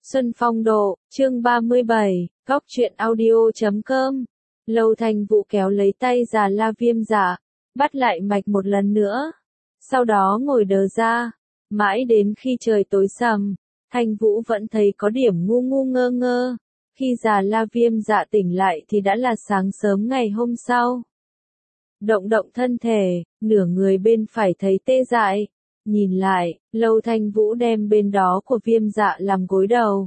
Xuân Phong Độ, chương 37, Góc truyện audio.com. Lâu Thanh Vũ kéo lấy tay Già La Viêm Dạ, bắt lại mạch một lần nữa. Sau đó ngồi đờ ra, mãi đến khi trời tối sầm, Thanh Vũ vẫn thấy có điểm ngu ngu ngơ ngơ. Khi Già La Viêm Dạ tỉnh lại thì đã là sáng sớm ngày hôm sau. Động động thân thể, nửa người bên phải thấy tê dại. Nhìn lại, Lâu Thanh Vũ đem bên đó của Viêm Dạ làm gối đầu.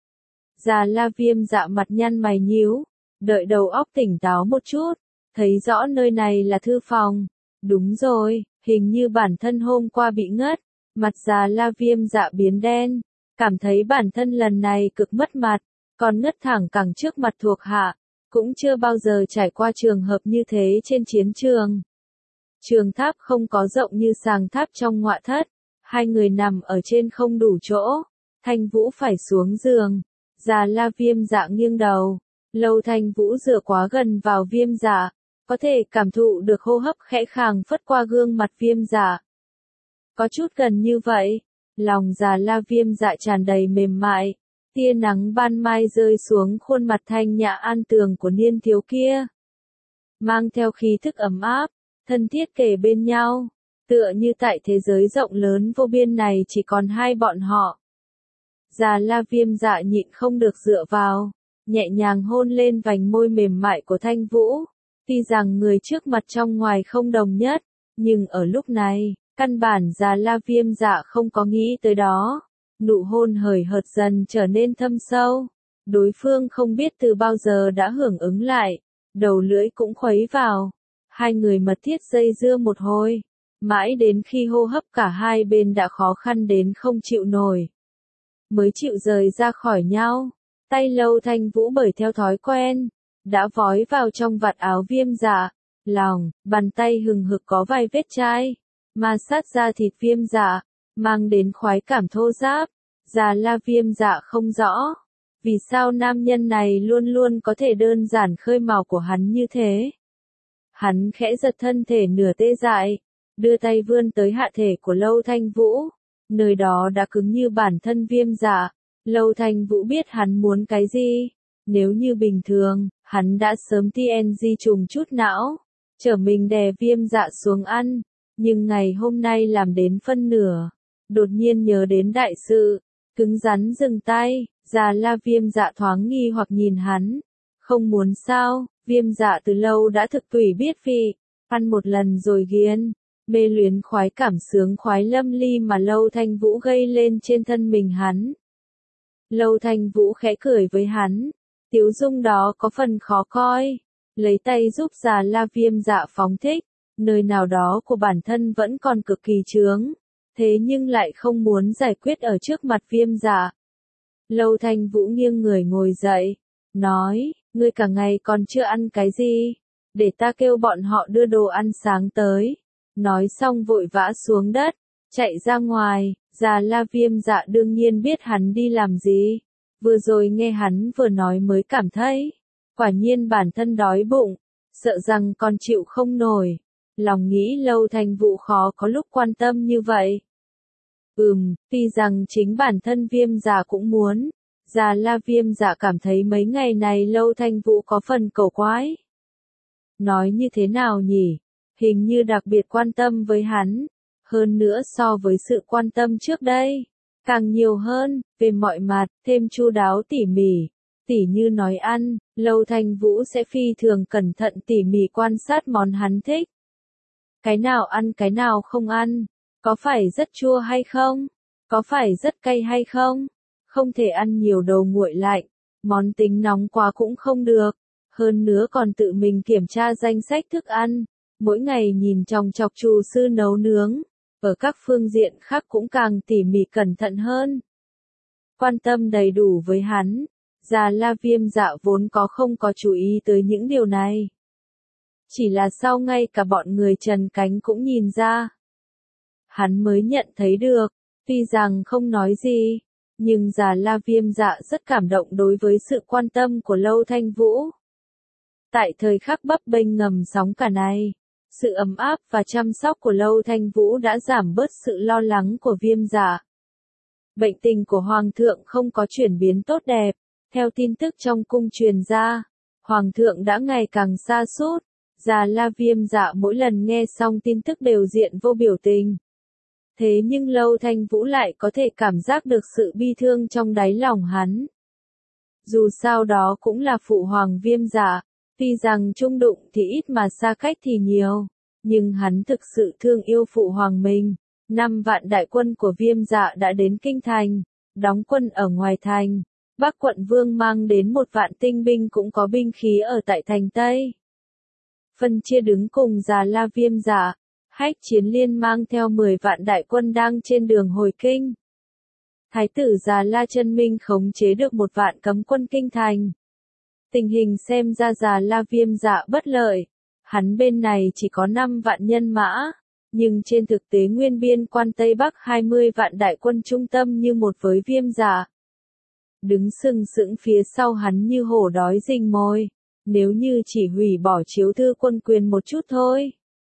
Già La Viêm Dạ mặt nhăn mày nhíu, đợi đầu óc tỉnh táo một chút, thấy rõ nơi này là thư phòng. Đúng rồi, hình như bản thân hôm qua bị ngất, mặt Già La Viêm Dạ biến đen, cảm thấy bản thân lần này cực mất mặt, còn ngất thẳng cẳng trước mặt thuộc hạ, cũng chưa bao giờ trải qua trường hợp như thế trên chiến trường. Trường tháp không có rộng như sàng tháp trong ngọa thất, hai người nằm ở trên không đủ chỗ, Thanh Vũ phải xuống giường, Già La Viêm Dạ nghiêng đầu, Lâu Thanh Vũ dựa quá gần vào Viêm Dạ, có thể cảm thụ được hô hấp khẽ khàng phất qua gương mặt Viêm Dạ. Có chút gần như vậy, lòng Già La Viêm Dạ tràn đầy mềm mại, tia nắng ban mai rơi xuống khuôn mặt thanh nhã an tường của niên thiếu kia, mang theo khí thức ấm áp, thân thiết kề bên nhau, tựa như tại thế giới rộng lớn vô biên này chỉ còn hai bọn họ. Già La Viêm Dạ nhịn không được dựa vào, nhẹ nhàng hôn lên vành môi mềm mại của Thanh Vũ. Tuy rằng người trước mặt trong ngoài không đồng nhất, nhưng ở lúc này, căn bản Già La Viêm Dạ không có nghĩ tới đó. Nụ hôn hời hợt dần trở nên thâm sâu. Đối phương không biết từ bao giờ đã hưởng ứng lại, đầu lưỡi cũng khuấy vào. Hai người mật thiết dây dưa một hồi, mãi đến khi hô hấp cả hai bên đã khó khăn đến không chịu nổi, mới chịu rời ra khỏi nhau. Tay Lâu Thanh Vũ bởi theo thói quen, đã vói vào trong vạt áo Viêm Dạ, lòng, bàn tay hừng hực có vài vết chai, ma sát da thịt Viêm Dạ, mang đến khoái cảm thô ráp. Già La Viêm Dạ không rõ, vì sao nam nhân này luôn luôn có thể đơn giản khơi mào của hắn như thế. Hắn khẽ giật thân thể nửa tê dại, đưa tay vươn tới hạ thể của Lâu Thanh Vũ, nơi đó đã cứng như bản thân Viêm Dạ. Lâu Thanh Vũ biết hắn muốn cái gì, nếu như bình thường, hắn đã sớm TNG trùng chút não, chở mình đè Viêm Dạ xuống ăn, nhưng ngày hôm nay làm đến phân nửa, đột nhiên nhớ đến đại sự, cứng rắn dừng tay. Già La Viêm Dạ thoáng nghi hoặc nhìn hắn, không muốn sao. Viêm Dạ từ lâu đã thực tùy biết vị, ăn một lần rồi ghiền, mê luyến khoái cảm sướng khoái lâm ly mà Lâu Thanh Vũ gây lên trên thân mình hắn. Lâu Thanh Vũ khẽ cười với hắn, tiếu dung đó có phần khó coi, lấy tay giúp Già La Viêm Dạ phóng thích, nơi nào đó của bản thân vẫn còn cực kỳ chướng, thế nhưng lại không muốn giải quyết ở trước mặt Viêm Dạ. Lâu Thanh Vũ nghiêng người ngồi dậy, nói, ngươi cả ngày còn chưa ăn cái gì, để ta kêu bọn họ đưa đồ ăn sáng tới. Nói xong vội vã xuống đất, chạy ra ngoài. Già La Viêm Dạ đương nhiên biết hắn đi làm gì, vừa rồi nghe hắn vừa nói mới cảm thấy, quả nhiên bản thân đói bụng, sợ rằng còn chịu không nổi. Lòng nghĩ Lâu Thanh Vũ khó có lúc quan tâm như vậy. Tuy rằng chính bản thân Viêm Dạ cũng muốn. Già La Viêm Dạ cảm thấy mấy ngày này Lâu Thanh Vũ có phần cầu quái. Nói như thế nào nhỉ? Hình như đặc biệt quan tâm với hắn. Hơn nữa so với sự quan tâm trước đây. Càng nhiều hơn, về mọi mặt, thêm chu đáo tỉ mỉ. Tỉ như nói ăn, Lâu Thanh Vũ sẽ phi thường cẩn thận tỉ mỉ quan sát món hắn thích. Cái nào ăn cái nào không ăn. Có phải rất chua hay không? Có phải rất cay hay không? Không thể ăn nhiều đồ nguội lạnh, món tính nóng quá cũng không được. Hơn nữa còn tự mình kiểm tra danh sách thức ăn, mỗi ngày nhìn chòng chọc厨sư nấu nướng, ở các phương diện khác cũng càng tỉ mỉ cẩn thận hơn. Quan tâm đầy đủ với hắn, Già La Viêm Dạ vốn không có chú ý tới những điều này. Chỉ là sau ngay cả bọn người Trần Cánh cũng nhìn ra. Hắn mới nhận thấy được, tuy rằng không nói gì, nhưng Già La Viêm Dạ rất cảm động đối với sự quan tâm của Lâu Thanh Vũ. Tại thời khắc bấp bênh ngầm sóng cả này, sự ấm áp và chăm sóc của Lâu Thanh Vũ đã giảm bớt sự lo lắng của Viêm Dạ. Bệnh tình của Hoàng thượng không có chuyển biến tốt đẹp. Theo tin tức trong cung truyền ra, Hoàng thượng đã ngày càng sa sút. Già La Viêm Dạ mỗi lần nghe xong tin tức đều diện vô biểu tình. Thế nhưng Lâu Thanh Vũ lại có thể cảm giác được sự bi thương trong đáy lòng hắn. Dù sao đó cũng là phụ hoàng Viêm Dạ, tuy rằng chung đụng thì ít mà xa cách thì nhiều, nhưng hắn thực sự thương yêu phụ hoàng mình. 5 vạn đại quân của Viêm Dạ đã đến Kinh Thành, đóng quân ở ngoài thành. Bắc quận vương mang đến 1 vạn tinh binh cũng có binh khí ở tại thành Tây. Phân chia đứng cùng Già La Viêm Dạ, Hách Chiến Liên mang theo 10 vạn đại quân đang trên đường hồi kinh. Thái tử Già La Chân Minh khống chế được 1 vạn cấm quân kinh thành. Tình hình xem ra Già La Viêm Dạ bất lợi, hắn bên này chỉ có 5 vạn nhân mã, nhưng trên thực tế nguyên biên quan Tây Bắc 20 vạn đại quân trung tâm như một với Viêm Dạ. Đứng sừng sững phía sau hắn như hổ đói rình mồi, nếu như chỉ hủy bỏ chiếu thư quân quyền một chút thôi.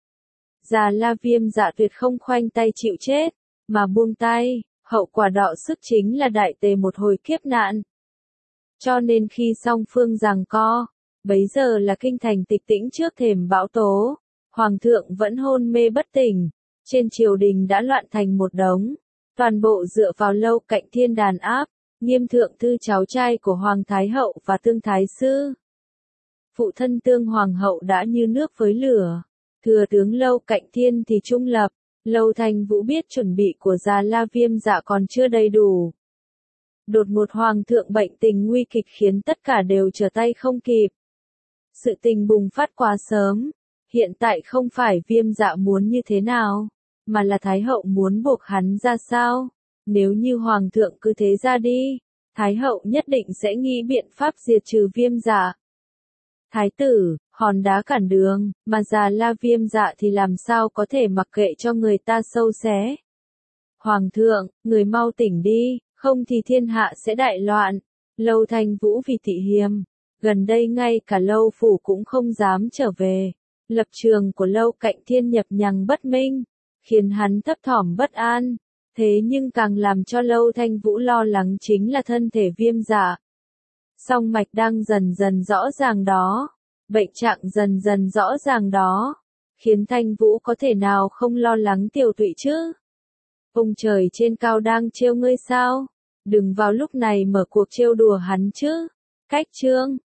Già La Viêm Dạ tuyệt không khoanh tay chịu chết, mà buông tay, hậu quả đọ sức chính là đại tề một hồi kiếp nạn. Cho nên khi song phương giằng co, bấy giờ là kinh thành tịch tĩnh trước thềm bão tố, hoàng thượng vẫn hôn mê bất tỉnh, trên triều đình đã loạn thành một đống, toàn bộ dựa vào Lâu Cạnh Thiên đàn áp, Nghiêm thượng thư cháu trai của Hoàng Thái Hậu và Tương Thái Sư. Phụ thân Tương Hoàng hậu đã như nước với lửa, thừa tướng Lâu Cạnh Thiên thì trung lập. Lâu Thanh Vũ biết chuẩn bị của Già La Viêm Dạ còn chưa đầy đủ. Đột ngột hoàng thượng bệnh tình nguy kịch khiến tất cả đều trở tay không kịp. Sự tình bùng phát quá sớm, hiện tại không phải Viêm Dạ muốn như thế nào, mà là Thái Hậu muốn buộc hắn ra sao. Nếu như hoàng thượng cứ thế ra đi, Thái Hậu nhất định sẽ nghĩ biện pháp diệt trừ Viêm Dạ. Thái tử, hòn đá cản đường, mà Già La Viêm Dạ thì làm sao có thể mặc kệ cho người ta sâu xé. Hoàng thượng, người mau tỉnh đi, không thì thiên hạ sẽ đại loạn. Lâu Thanh Vũ vì thị hiềm, gần đây ngay cả Lâu phủ cũng không dám trở về. Lập trường của Lâu Cạnh Thiên nhập nhằng bất minh, khiến hắn thấp thỏm bất an. Thế nhưng càng làm cho Lâu Thanh Vũ lo lắng chính là thân thể Viêm Dạ. Song mạch đang dần dần rõ ràng đó, bệnh trạng dần dần rõ ràng đó, khiến Thanh Vũ có thể nào không lo lắng tiểu tụy chứ? Ông trời trên cao đang trêu ngươi sao? Đừng vào lúc này mở cuộc trêu đùa hắn chứ. Cách chương